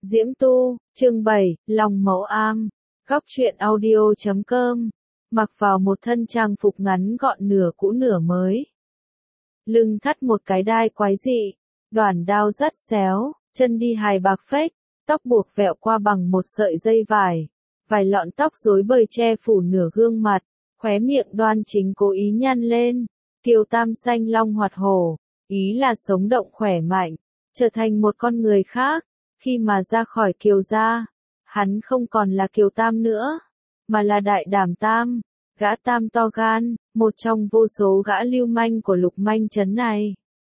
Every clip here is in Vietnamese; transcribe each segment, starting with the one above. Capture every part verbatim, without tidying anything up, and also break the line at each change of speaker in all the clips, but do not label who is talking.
Diễm Tu, chương bảy, Lòng Mẫu Am, góc truyện audio chấm com, mặc vào một thân trang phục ngắn gọn nửa cũ nửa mới. Lưng thắt một cái đai quái dị, đoản đao dắt xéo, chân đi hài bạc phách, tóc buộc vẹo qua bằng một sợi dây vải, vài lọn tóc rối bời che phủ nửa gương mặt, khóe miệng đoan chính cố ý nhăn lên, kiều tam xanh long hoạt hổ, ý là sống động khỏe mạnh, trở thành một con người khác. Khi mà ra khỏi Kiều gia, hắn không còn là Kiều Tam nữa, mà là Đại Đảm Tam, gã Tam to gan, một trong vô số gã lưu manh của Lục Manh trấn này.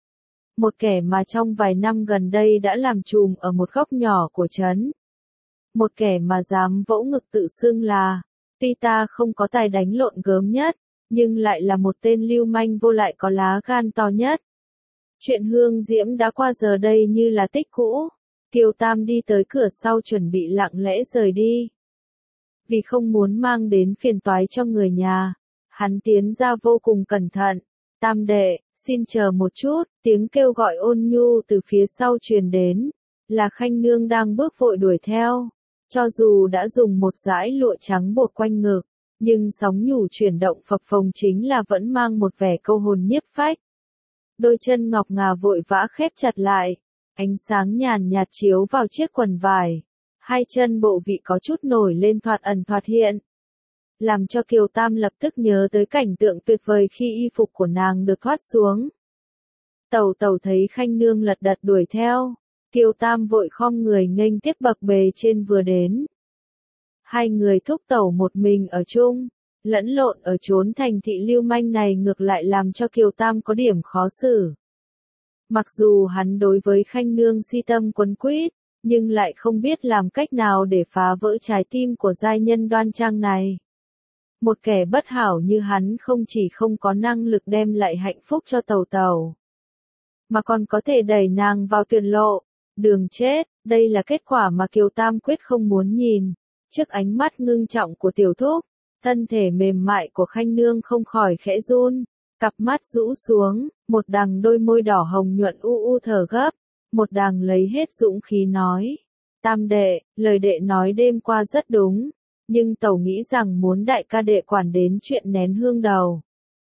Một kẻ mà trong vài năm gần đây đã làm trùm ở một góc nhỏ của trấn. Một kẻ mà dám vỗ ngực tự xưng là, tuy ta không có tài đánh lộn gớm nhất, nhưng lại là một tên lưu manh vô lại có lá gan to nhất. Chuyện Hương Diễm đã qua giờ đây như là tích cũ. Kiều Tam đi tới cửa sau chuẩn bị lặng lẽ rời đi. Vì không muốn mang đến phiền toái cho người nhà, hắn tiến ra vô cùng cẩn thận. Tam đệ, xin chờ một chút, tiếng kêu gọi ôn nhu từ phía sau truyền đến, là Khanh Nương đang bước vội đuổi theo. Cho dù đã dùng một dải lụa trắng buộc quanh ngực, nhưng sóng nhủ chuyển động phập phồng chính là vẫn mang một vẻ câu hồn nhiếp phách. Đôi chân ngọc ngà vội vã khép chặt lại. Ánh sáng nhàn nhạt chiếu vào chiếc quần vải, hai chân bộ vị có chút nổi lên thoạt ẩn thoạt hiện. Làm cho Kiều Tam lập tức nhớ tới cảnh tượng tuyệt vời khi y phục của nàng được thoát xuống. Tẩu tẩu thấy Khanh Nương lật đật đuổi theo, Kiều Tam vội khom người nghênh tiếp bậc bề trên vừa đến. Hai người thúc tẩu một mình ở chung, lẫn lộn ở chốn thành thị lưu manh này ngược lại làm cho Kiều Tam có điểm khó xử. Mặc dù hắn đối với Khanh Nương si tâm quấn quýt, nhưng lại không biết làm cách nào để phá vỡ trái tim của giai nhân đoan trang này. Một kẻ bất hảo như hắn không chỉ không có năng lực đem lại hạnh phúc cho tẩu tẩu, mà còn có thể đẩy nàng vào tuyệt lộ, đường chết. Đây là kết quả mà Kiều Tam quyết không muốn nhìn. Trước ánh mắt ngưng trọng của tiểu thúc, thân thể mềm mại của Khanh Nương không khỏi khẽ run. Cặp mắt rũ xuống, một đằng đôi môi đỏ hồng nhuận u u thở gấp, một đằng lấy hết dũng khí nói. Tam đệ, lời đệ nói đêm qua rất đúng, nhưng tẩu nghĩ rằng muốn đại ca đệ quản đến chuyện nén hương đầu,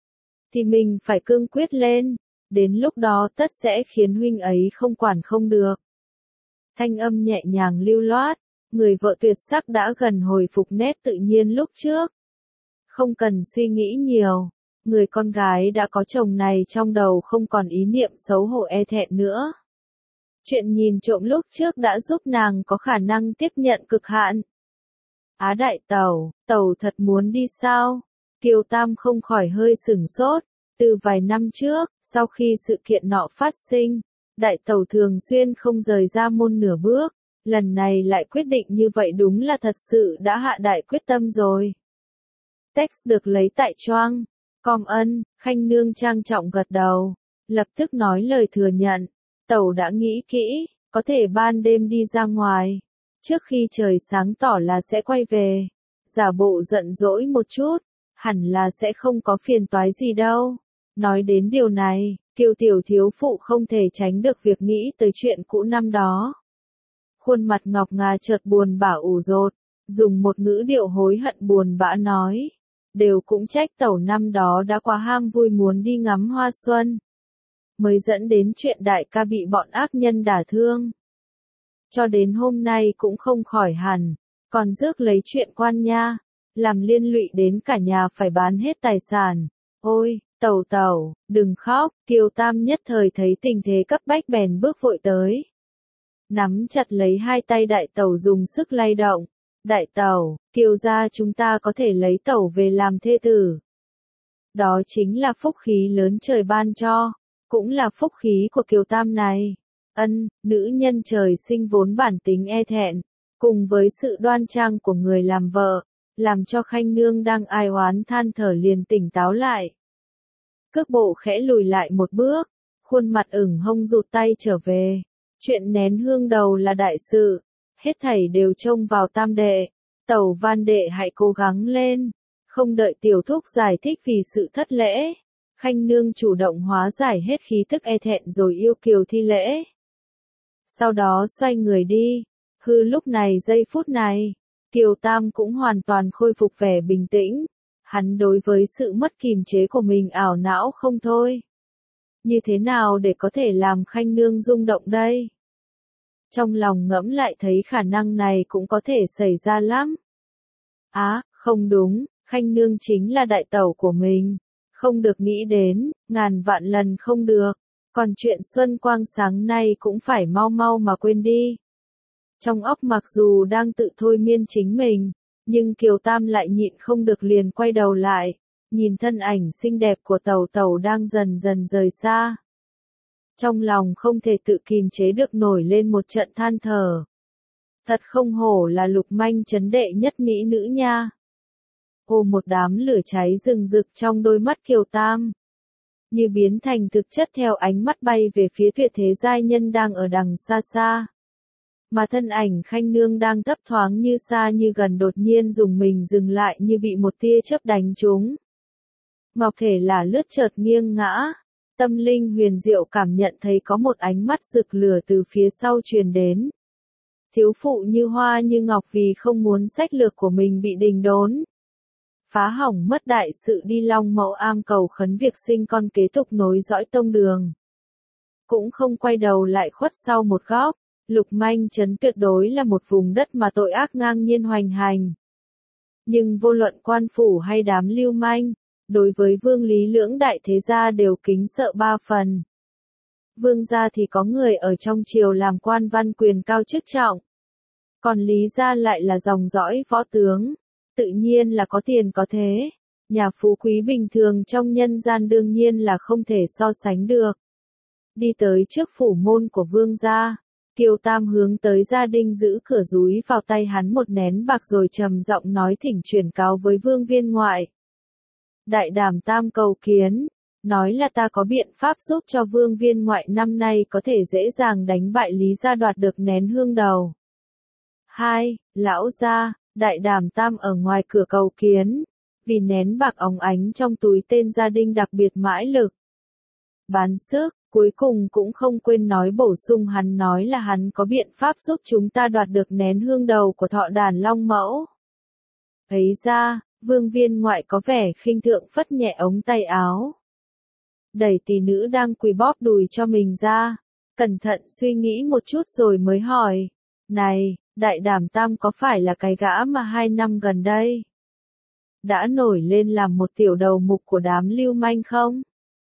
thì mình phải cương quyết lên, đến lúc đó tất sẽ khiến huynh ấy không quản không được. Thanh âm nhẹ nhàng lưu loát, người vợ tuyệt sắc đã gần hồi phục nét tự nhiên lúc trước. Không cần suy nghĩ nhiều. Người con gái đã có chồng này trong đầu không còn ý niệm xấu hổ e thẹn nữa. Chuyện nhìn trộm lúc trước đã giúp nàng có khả năng tiếp nhận cực hạn. Á đại tẩu, tẩu thật muốn đi sao? Kiều Tam không khỏi hơi sửng sốt. Từ vài năm trước, sau khi sự kiện nọ phát sinh, đại tẩu thường xuyên không rời ra môn nửa bước. Lần này lại quyết định như vậy đúng là thật sự đã hạ đại quyết tâm rồi. Text được lấy tại Choang. Com ân, Khanh Nương trang trọng gật đầu, lập tức nói lời thừa nhận. Tẩu đã nghĩ kỹ, có thể ban đêm đi ra ngoài, trước khi trời sáng tỏ là sẽ quay về. Giả bộ giận dỗi một chút, hẳn là sẽ không có phiền toái gì đâu. Nói đến điều này, Kiều tiểu thiếu phụ không thể tránh được việc nghĩ tới chuyện cũ năm đó. Khuôn mặt ngọc ngà chợt buồn bã ủ rột, dùng một ngữ điệu hối hận buồn bã nói. Đều cũng trách tẩu năm đó đã quá ham vui muốn đi ngắm hoa xuân, mới dẫn đến chuyện đại ca bị bọn ác nhân đả thương. Cho đến hôm nay cũng không khỏi hẳn, còn rước lấy chuyện quan nha, làm liên lụy đến cả nhà phải bán hết tài sản. Ôi, tẩu tẩu, đừng khóc. Kiều Tam nhất thời thấy tình thế cấp bách bèn bước vội tới. Nắm chặt lấy hai tay đại tẩu dùng sức lay động. Đại tẩu, Kiều gia chúng ta có thể lấy tẩu về làm thê tử. Đó chính là phúc khí lớn trời ban cho, cũng là phúc khí của Kiều Tam này. Ân, nữ nhân trời sinh vốn bản tính e thẹn, cùng với sự đoan trang của người làm vợ, làm cho Khanh Nương đang ai oán than thở liền tỉnh táo lại. Cước bộ khẽ lùi lại một bước, khuôn mặt ửng hông rụt tay trở về. Chuyện nén hương đầu là đại sự. Hết thảy đều trông vào tam đệ, tẩu van đệ hãy cố gắng lên, không đợi tiểu thúc giải thích vì sự thất lễ. Khanh Nương chủ động hóa giải hết khí tức e thẹn rồi yêu kiều thi lễ. Sau đó xoay người đi, Hư lúc này giây phút này, Kiều Tam cũng hoàn toàn khôi phục vẻ bình tĩnh. Hắn đối với sự mất kiềm chế của mình ảo não không thôi. Như thế nào để có thể làm Khanh Nương rung động đây? Trong lòng ngẫm lại thấy khả năng này cũng có thể xảy ra lắm. Á, à, không đúng, Khanh Nương chính là đại tẩu của mình. Không được nghĩ đến, ngàn vạn lần không được. Còn chuyện Xuân Quang sáng nay cũng phải mau mau mà quên đi. Trong óc mặc dù đang tự thôi miên chính mình, nhưng Kiều Tam lại nhịn không được liền quay đầu lại, nhìn thân ảnh xinh đẹp của tẩu tẩu đang dần dần rời xa. Trong lòng không thể tự kìm chế được nổi lên một trận than thở. Thật không hổ là Lục Manh trấn đệ nhất mỹ nữ nha. Ô, một đám lửa cháy rừng rực trong đôi mắt Kiều Tam, như biến thành thực chất theo ánh mắt bay về phía tuyệt thế giai nhân đang ở đằng xa xa. Mà thân ảnh Khanh Nương đang thấp thoáng như xa như gần đột nhiên dùng mình dừng lại như bị một tia chớp đánh trúng. Ngọc thể là lướt chợt nghiêng ngã, tâm linh huyền diệu cảm nhận thấy có một ánh mắt rực lửa từ phía sau truyền đến. Thiếu phụ như hoa như ngọc vì không muốn sách lược của mình bị đình đốn. Phá hỏng mất đại sự đi Long Mẫu Am cầu khấn việc sinh con kế tục nối dõi tông đường. Cũng không quay đầu lại khuất sau một góc. Lục Manh trấn tuyệt đối là một vùng đất mà tội ác ngang nhiên hoành hành. Nhưng vô luận quan phủ hay đám lưu manh, đối với Vương Lý lưỡng đại thế gia đều kính sợ ba phần. Vương gia thì có người ở trong triều làm quan văn quyền cao chức trọng. Còn Lý gia lại là dòng dõi võ tướng, tự nhiên là có tiền có thế. Nhà phú quý bình thường trong nhân gian đương nhiên là không thể so sánh được. Đi tới trước phủ môn của Vương gia, Kiều Tam hướng tới gia đình giữ cửa dúi vào tay hắn một nén bạc rồi trầm giọng nói thỉnh truyền cáo với Vương viên ngoại. Đại Đảm Tam cầu kiến, nói là ta có biện pháp giúp cho Vương viên ngoại năm nay có thể dễ dàng đánh bại Lý gia đoạt được nén hương đầu. Hai, lão gia, Đại Đảm Tam ở ngoài cửa cầu kiến, vì nén bạc óng ánh trong túi tên gia đình đặc biệt mãi lực. Bán sức. Cuối cùng cũng không quên nói bổ sung hắn nói là hắn có biện pháp giúp chúng ta đoạt được nén hương đầu của thọ đàn Long Mẫu. Ấy ra, Vương viên ngoại có vẻ khinh thượng phất nhẹ ống tay áo. Đẩy tỷ nữ đang quỳ bóp đùi cho mình ra, cẩn thận suy nghĩ một chút rồi mới hỏi. Này, Đại Đảm Tam có phải là cái gã mà hai năm gần đây đã nổi lên làm một tiểu đầu mục của đám lưu manh không?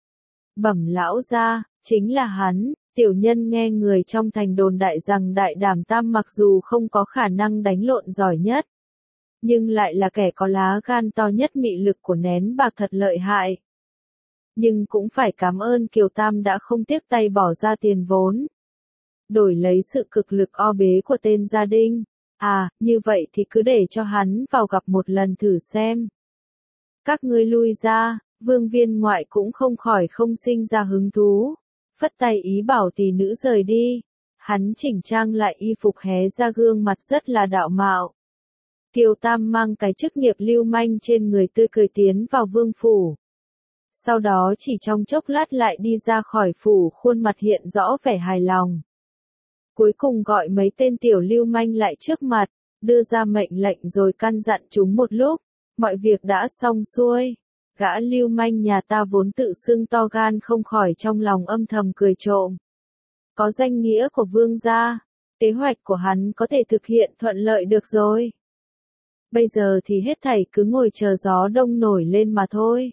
Bẩm lão gia, chính là hắn. Tiểu nhân nghe người trong thành đồn đại rằng Đại Đảm Tam mặc dù không có khả năng đánh lộn giỏi nhất, nhưng lại là kẻ có lá gan to nhất, mị lực của nén bạc thật lợi hại. Nhưng cũng phải cảm ơn Kiều Tam đã không tiếc tay bỏ ra tiền vốn, đổi lấy sự cực lực o bế của tên gia đình. À, như vậy thì cứ để cho hắn vào gặp một lần thử xem. Các ngươi lui ra. Vương viên ngoại cũng không khỏi không sinh ra hứng thú, phất tay ý bảo tỷ nữ rời đi. Hắn chỉnh trang lại y phục hé ra gương mặt rất là đạo mạo. Kiều Tam mang cái chức nghiệp lưu manh trên người tươi cười tiến vào vương phủ. Sau đó chỉ trong chốc lát lại đi ra khỏi phủ, khuôn mặt hiện rõ vẻ hài lòng. Cuối cùng gọi mấy tên tiểu lưu manh lại trước mặt, đưa ra mệnh lệnh rồi căn dặn chúng một lúc, mọi việc đã xong xuôi. Gã lưu manh nhà ta vốn tự xưng to gan không khỏi trong lòng âm thầm cười trộm. Có danh nghĩa của vương gia, kế hoạch của hắn có thể thực hiện thuận lợi được rồi. Bây giờ thì hết thảy cứ ngồi chờ gió đông nổi lên mà thôi.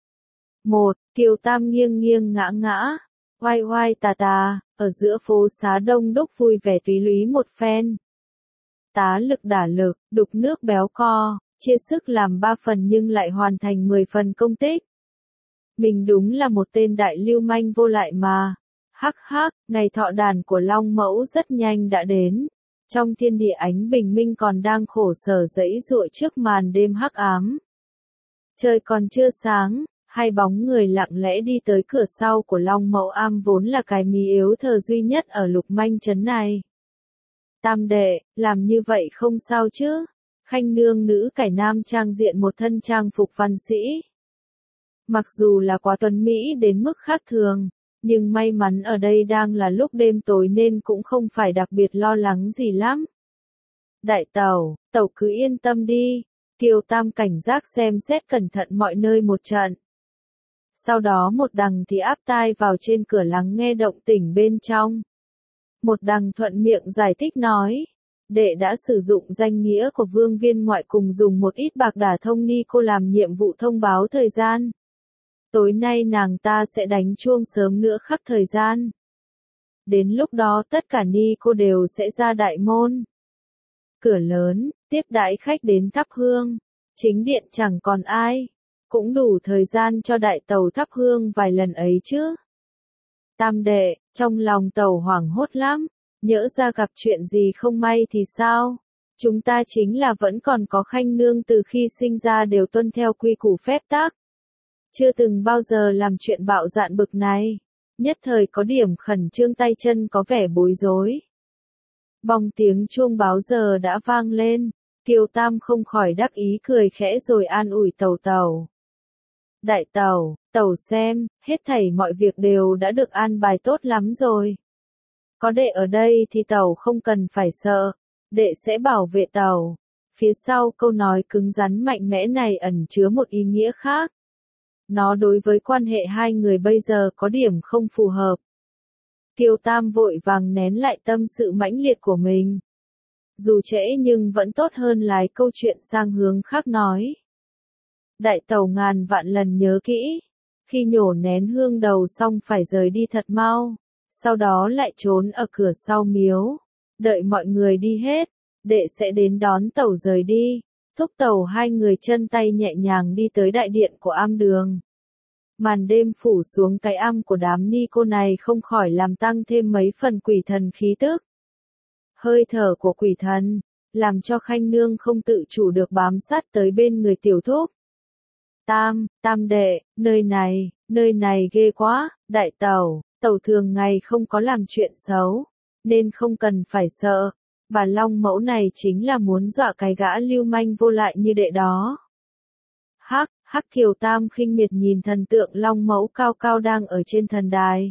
Một, Kiều Tam nghiêng nghiêng ngã ngã, oai oai tà tà, ở giữa phố xá đông đúc vui vẻ túy lúy một phen. Tá lực đả lực, đục nước béo co. Chia sức làm ba phần nhưng lại hoàn thành mười phần công tích. Mình đúng là một tên đại lưu manh vô lại mà. Hắc hắc, ngày thọ đàn của Long Mẫu rất nhanh đã đến. Trong thiên địa ánh bình minh còn đang khổ sở dẫy dụa trước màn đêm hắc ám. Trời còn chưa sáng, hai bóng người lặng lẽ đi tới cửa sau của Long Mẫu Am vốn là cái mí yếu thờ duy nhất ở Lục Manh trấn này. Tam đệ, làm như vậy không sao chứ? Khanh Nương nữ cải nam trang diện một thân trang phục văn sĩ. Mặc dù là quá tuấn mỹ đến mức khác thường, nhưng may mắn ở đây đang là lúc đêm tối nên cũng không phải đặc biệt lo lắng gì lắm. Đại tẩu, tẩu cứ yên tâm đi. Kiều Tam cảnh giác xem xét cẩn thận mọi nơi một trận. Sau đó một đằng thì áp tai vào trên cửa lắng nghe động tĩnh bên trong. Một đằng thuận miệng giải thích nói. Đệ đã sử dụng danh nghĩa của vương viên ngoại cùng dùng một ít bạc đả thông ni cô làm nhiệm vụ thông báo thời gian. Tối nay nàng ta sẽ đánh chuông sớm nữa khắc thời gian. Đến lúc đó tất cả ni cô đều sẽ ra đại môn. Cửa lớn, tiếp đãi khách đến thắp hương. Chính điện chẳng còn ai. Cũng đủ thời gian cho đại tẩu thắp hương vài lần ấy chứ. Tam đệ, trong lòng tẩu hoảng hốt lắm. Nhỡ ra gặp chuyện gì không may thì sao? Chúng ta chính là vẫn còn có Khanh nương từ khi sinh ra đều tuân theo quy củ phép tắc. Chưa từng bao giờ làm chuyện bạo dạn bực này. Nhất thời có điểm khẩn trương tay chân có vẻ bối rối. Bong tiếng chuông báo giờ đã vang lên. Kiều Tam không khỏi đắc ý cười khẽ rồi an ủi tẩu tẩu. Đại tẩu, tẩu xem, hết thảy mọi việc đều đã được an bài tốt lắm rồi. Có đệ ở đây thì tẩu không cần phải sợ, đệ sẽ bảo vệ tẩu. Phía sau câu nói cứng rắn mạnh mẽ này ẩn chứa một ý nghĩa khác. Nó đối với quan hệ hai người bây giờ có điểm không phù hợp. Kiều Tam vội vàng nén lại tâm sự mãnh liệt của mình. Dù trễ nhưng vẫn tốt hơn lái câu chuyện sang hướng khác nói. Đại tẩu ngàn vạn lần nhớ kỹ, khi nhổ nén hương đầu xong phải rời đi thật mau, sau đó lại trốn ở cửa sau miếu, đợi mọi người đi hết, đệ sẽ đến đón tẩu rời đi. Thúc tẩu hai người chân tay nhẹ nhàng đi tới đại điện của am đường. Màn đêm phủ xuống cái am của đám ni cô này không khỏi làm tăng thêm mấy phần quỷ thần khí tức. Hơi thở của quỷ thần, làm cho Khanh nương không tự chủ được bám sát tới bên người tiểu thúc. Tam, tam đệ, nơi này, nơi này ghê quá, đại tẩu, tẩu thường ngày không có làm chuyện xấu, nên không cần phải sợ. Bà Long mẫu này chính là muốn dọa cái gã lưu manh vô lại như đệ đó. Hắc, Hắc Kiều Tam khinh miệt nhìn thần tượng Long mẫu cao cao đang ở trên thần đài.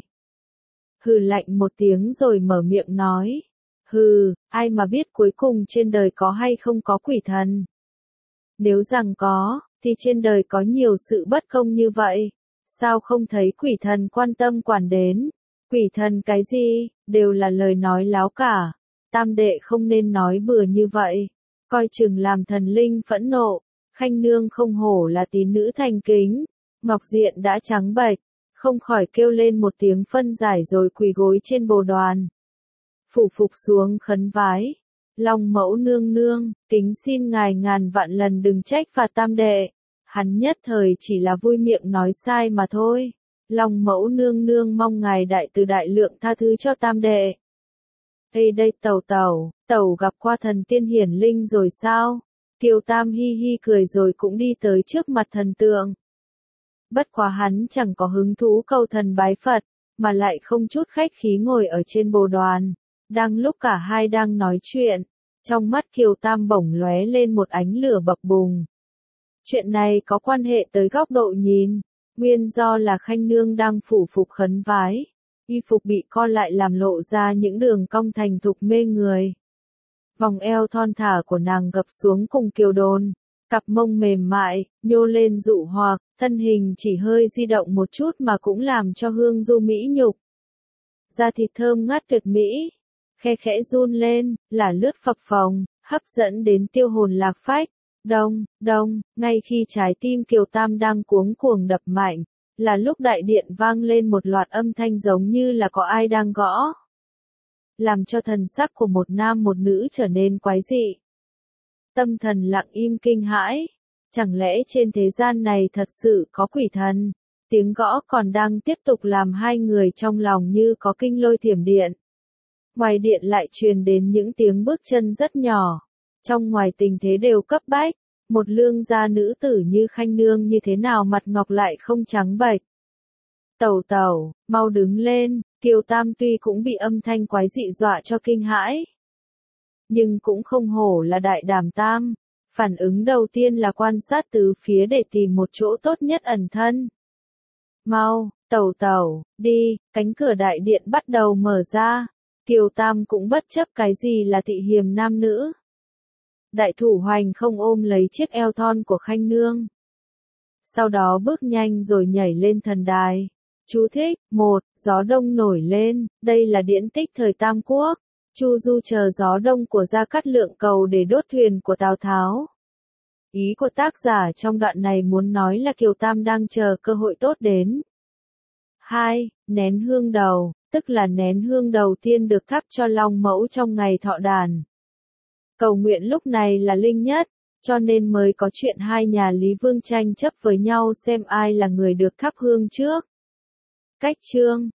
Hừ lạnh một tiếng rồi mở miệng nói. Hừ, ai mà biết cuối cùng trên đời có hay không có quỷ thần. Nếu rằng có, thì trên đời có nhiều sự bất công như vậy. Sao không thấy quỷ thần quan tâm quản đến? Quỷ thần cái gì, đều là lời nói láo cả. Tam đệ không nên nói bừa như vậy. Coi chừng làm thần linh phẫn nộ. Khanh nương không hổ là tín nữ thành kính. Ngọc diện đã trắng bệch, không khỏi kêu lên một tiếng phân giải rồi quỳ gối trên bồ đoàn. Phủ phục xuống khấn vái. Long mẫu nương nương, kính xin ngài ngàn vạn lần đừng trách phạt tam đệ. Hắn nhất thời chỉ là vui miệng nói sai mà thôi. Long mẫu nương nương mong ngài đại từ đại lượng tha thứ cho tam đệ. Ê đây tẩu tẩu, tẩu gặp qua thần tiên hiển linh rồi sao? Kiều Tam hi hi cười rồi cũng đi tới trước mặt thần tượng. Bất quá hắn chẳng có hứng thú cầu thần bái Phật, mà lại không chút khách khí ngồi ở trên bồ đoàn. Đang lúc cả hai đang nói chuyện, trong mắt Kiều Tam bỗng lóe lên một ánh lửa bập bùng. Chuyện này có quan hệ tới góc độ nhìn, nguyên do là Khanh nương đang phủ phục khấn vái, y phục bị co lại làm lộ ra những đường cong thành thục mê người. Vòng eo thon thả của nàng gập xuống cùng kiều đồn, cặp mông mềm mại, nhô lên dụ hoặc, thân hình chỉ hơi di động một chút mà cũng làm cho hương du mỹ nhục. Da thịt thơm ngát tuyệt mỹ, khe khẽ run lên, là lướt phập phồng, hấp dẫn đến tiêu hồn lạc phách. Đông, đông, ngay khi trái tim Kiều Tam đang cuống cuồng đập mạnh, là lúc đại điện vang lên một loạt âm thanh giống như là có ai đang gõ. Làm cho thần sắc của một nam một nữ trở nên quái dị. Tâm thần lặng im kinh hãi. Chẳng lẽ trên thế gian này thật sự có quỷ thần? Tiếng gõ còn đang tiếp tục làm hai người trong lòng như có kinh lôi thiểm điện. Ngoài điện lại truyền đến những tiếng bước chân rất nhỏ. Trong ngoài tình thế đều cấp bách, một lương gia nữ tử như Khanh nương như thế nào mặt ngọc lại không trắng bệch. Tẩu tẩu, mau đứng lên, Kiều Tam tuy cũng bị âm thanh quái dị dọa cho kinh hãi. Nhưng cũng không hổ là đại đảm tam, phản ứng đầu tiên là quan sát tứ phía để tìm một chỗ tốt nhất ẩn thân. Mau, tẩu tẩu, đi, cánh cửa đại điện bắt đầu mở ra, Kiều Tam cũng bất chấp cái gì là thị hiềm nam nữ. Đại thủ hoành không ôm lấy chiếc eo thon của Khanh Nương. Sau đó bước nhanh rồi nhảy lên thần đài. Chú thích, một, gió đông nổi lên, đây là điển tích thời Tam Quốc. Chu Du chờ gió đông của Gia Cát Lượng cầu để đốt thuyền của Tào Tháo. Ý của tác giả trong đoạn này muốn nói là Kiều Tam đang chờ cơ hội tốt đến. hai. Nén hương đầu, tức là nén hương đầu tiên được thắp cho Long Mẫu trong ngày thọ đàn. Cầu nguyện lúc này là linh nhất, cho nên mới có chuyện hai nhà Lý Vương tranh chấp với nhau xem ai là người được thắp hương trước. Cách chương